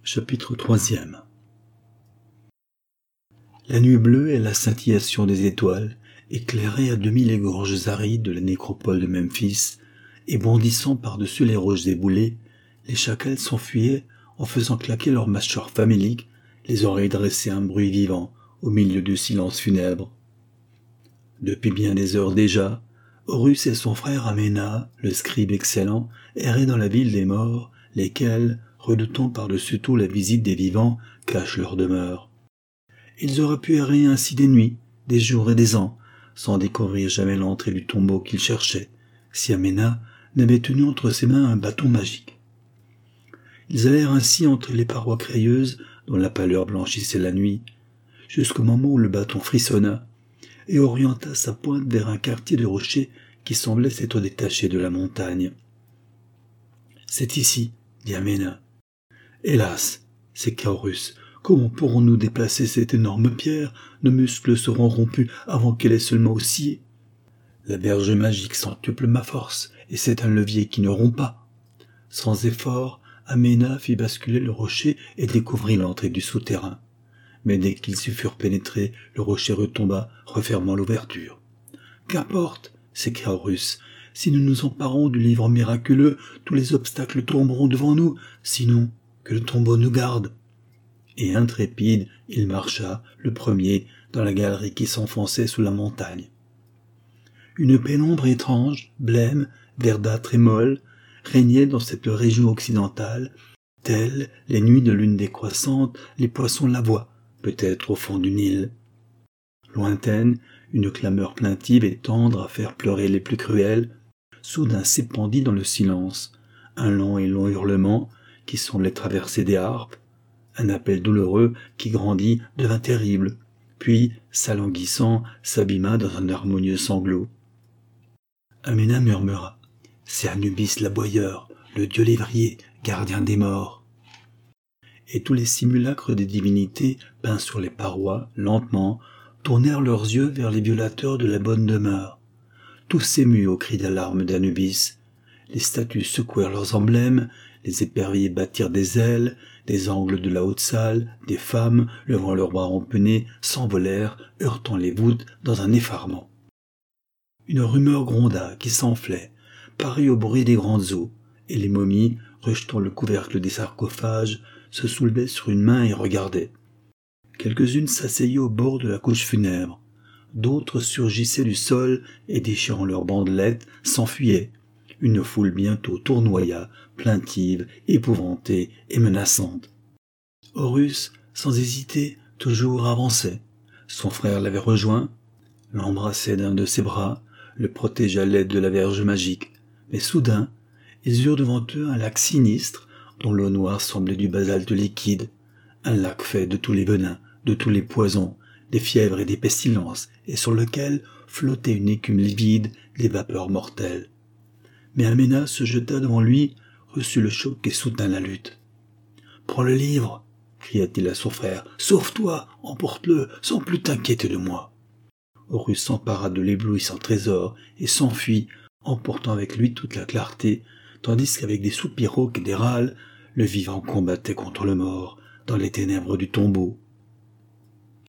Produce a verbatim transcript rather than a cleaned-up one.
Chapitre troisième. La nuit bleue et la scintillation des étoiles éclairaient à demi les gorges arides de la nécropole de Memphis, et bondissant par-dessus les roches éboulées, les chacals s'enfuyaient en faisant claquer leurs mâchoires faméliques, les oreilles dressées à un bruit vivant au milieu du silence funèbre. Depuis bien des heures déjà, Horus et son frère Aména, le scribe excellent, erraient dans la ville des morts, lesquels, redoutant par-dessus tout la visite des vivants, cachent leur demeure. Ils auraient pu errer ainsi des nuits, des jours et des ans, sans découvrir jamais l'entrée du tombeau qu'ils cherchaient, si Aména n'avait tenu entre ses mains un bâton magique. Ils allèrent ainsi entre les parois crayeuses, dont la pâleur blanchissait la nuit, jusqu'au moment où le bâton frissonna, et orienta sa pointe vers un quartier de rochers qui semblait s'être détaché de la montagne. « C'est ici, » dit Aména. « Hélas, s'écria Horus, comment pourrons-nous déplacer cette énorme pierre? Nos muscles seront rompus avant qu'elle ait seulement oscillé. La verge magique centuple ma force, et c'est un levier qui ne rompt pas. » Sans effort, Aména fit basculer le rocher et découvrit l'entrée du souterrain. Mais dès qu'ils y furent pénétrés, le rocher retomba, refermant l'ouverture. « Qu'importe !» s'écria Horus. « Si nous nous emparons du livre miraculeux, tous les obstacles tomberont devant nous, sinon que le tombeau nous garde. » Et intrépide, il marcha, le premier, dans la galerie qui s'enfonçait sous la montagne. Une pénombre étrange, blême, verdâtre et molle, régnait dans cette région occidentale, telles les nuits de lune décroissante, les poissons l'avoient, peut-être au fond du Nil. Lointaine, une clameur plaintive et tendre à faire pleurer les plus cruels, soudain s'épandit dans le silence, un lent et long hurlement qui semblait traverser des harpes, un appel douloureux qui grandit, devint terrible, puis, s'alanguissant, s'abîma dans un harmonieux sanglot. Aména murmura. « C'est Anubis l'aboyeur, le dieu lévrier, gardien des morts. » Et tous les simulacres des divinités, peints sur les parois, lentement, tournèrent leurs yeux vers les violateurs de la bonne demeure. Tous s'émus au cri d'alarme d'Anubis. Les statues secouèrent leurs emblèmes, les éperviers battirent des ailes, des angles de la haute salle, des femmes, levant leurs bras empennés, s'envolèrent, heurtant les voûtes dans un effarement. Une rumeur gronda, qui s'enflait, parut au bruit des grandes eaux, et les momies, rejetant le couvercle des sarcophages, se soulevaient sur une main et regardaient. Quelques-unes s'asseyaient au bord de la couche funèbre, d'autres surgissaient du sol et, déchirant leurs bandelettes, s'enfuyaient. Une foule bientôt tournoya, plaintive, épouvantée et menaçante. Horus, sans hésiter, toujours avançait. Son frère l'avait rejoint, l'embrassait d'un de ses bras, le protégeait à l'aide de la verge magique. Mais soudain, ils eurent devant eux un lac sinistre, dont l'eau noire semblait du basalte liquide, un lac fait de tous les venins, de tous les poisons, des fièvres et des pestilences, et sur lequel flottait une écume livide, des vapeurs mortelles. Mais Aména se jeta devant lui, reçut le choc et soutint la lutte. « Prends le livre !» cria-t-il à son frère. « Sauve-toi, emporte-le, sans plus t'inquiéter de moi !» Horus s'empara de l'éblouissant trésor et s'enfuit, emportant avec lui toute la clarté, tandis qu'avec des soupirs rauques et des râles, le vivant combattait contre le mort, dans les ténèbres du tombeau.